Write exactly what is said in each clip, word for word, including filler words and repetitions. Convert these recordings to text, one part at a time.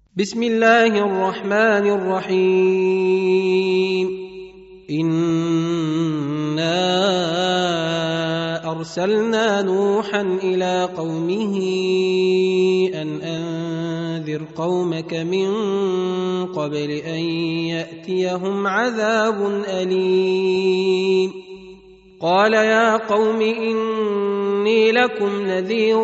بسم الله الرحمن الرحيم. إنا أرسلنا نوحا إلى قومه أن أنذر قومك من قبل أن يأتيهم عذاب أليم. قال يا قوم إني لكم نذير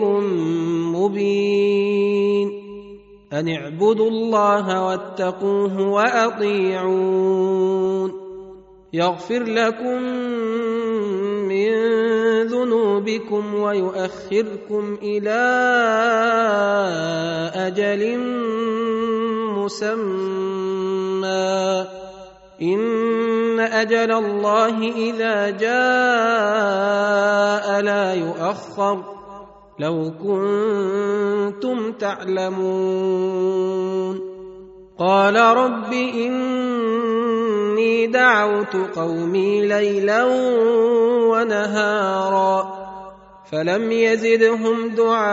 مبين أن اعبدوا الله واتقوه وأطيعون يغفر لكم من ذنوبكم ويؤخركم إلى أجل مسمى إن أجل الله إذا جاء لا يؤخر لو كنتم تعلمون. قال رب إني دعوت قومي ليلا ونهارا فلم يزدهم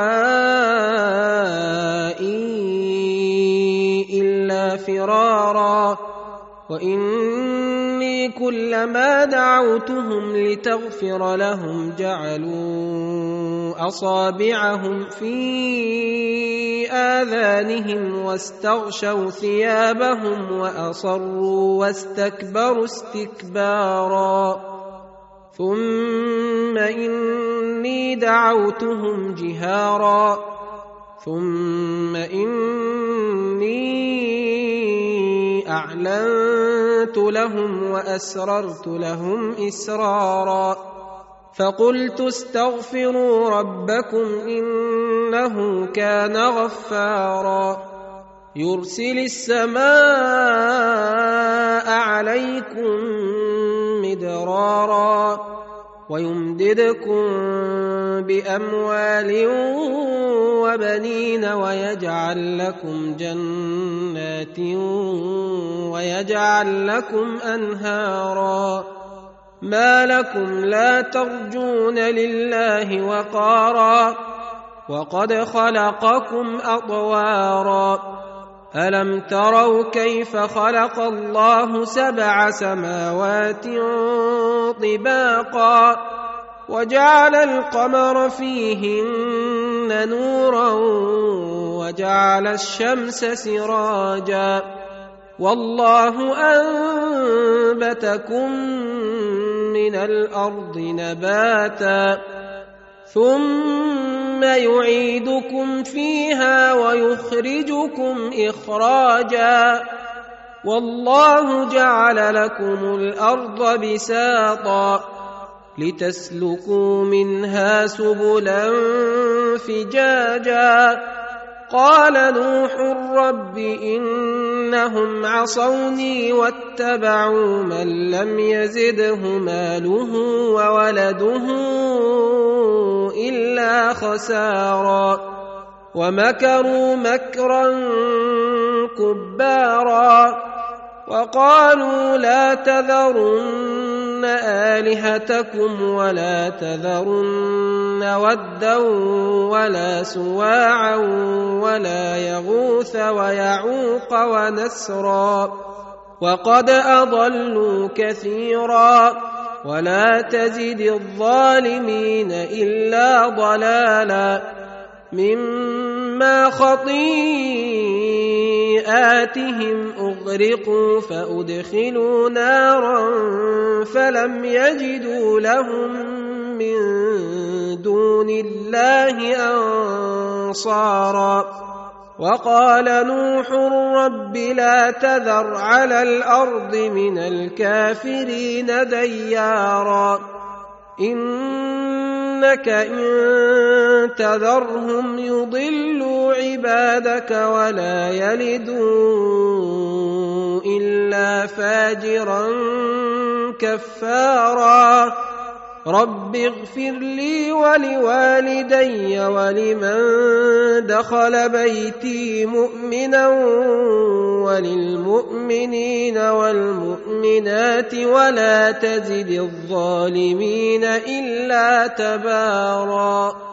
دعائي إلا فرارا وإني كلما دعوتهم لتغفر لهم جعلوا أصابعهم في آذانهم واستغشوا ثيابهم وأصروا واستكبروا استكبارا ثم إني دعوتهم جهارا ثم إني أعلنت لهم وأسررت لهم إسرارا فقلت استغفروا ربكم إنه كان غفارا يرسل السماء عليكم مدرارا ويمددكم بأموال وبنين ويجعل لكم جنات ويجعل لكم أنهارا ما لكم لا ترجون لله وقارا وقد خلقكم أطوارا ألم تروا كيف خلق الله سبع سماوات طباقا وجعل القمر فيهن نورا وجعل الشمس سراجا والله أنبتكم من الأرض نباتا ثم يعيدكم فيها ويخرجكم إخراجا والله جعل لكم الأرض بساطا لتسلكوا منها سبلا فجاجا قال نوح رب إنهم عصوني واتبعوا من لم يزده ماله وولده إلا خسارا ومكروا مكرا كبارا وقالوا لا تذرن آلهتكم ولا تذرن ودا ولا سواعا ولا يغوث ويعوق ونسرا وقد أضلوا كثيرا ولا تزد الظالمين إلا ضلالا مما خطيئاتهم أغرقوا فأدخلوا نارا فلم يجدوا لهم من دون الله أنصارا وقال نوح رب لا تذر على الأرض من الكافرين ديارا إنك إن تذرهم يضلوا عبادك ولا يلدوا إلا فاجرا كفارا رب اغفر لي ولوالدي ولمن دخل بيتي مؤمنا وللمؤمنين والمؤمنات ولا تزد الظالمين إلا تبارا.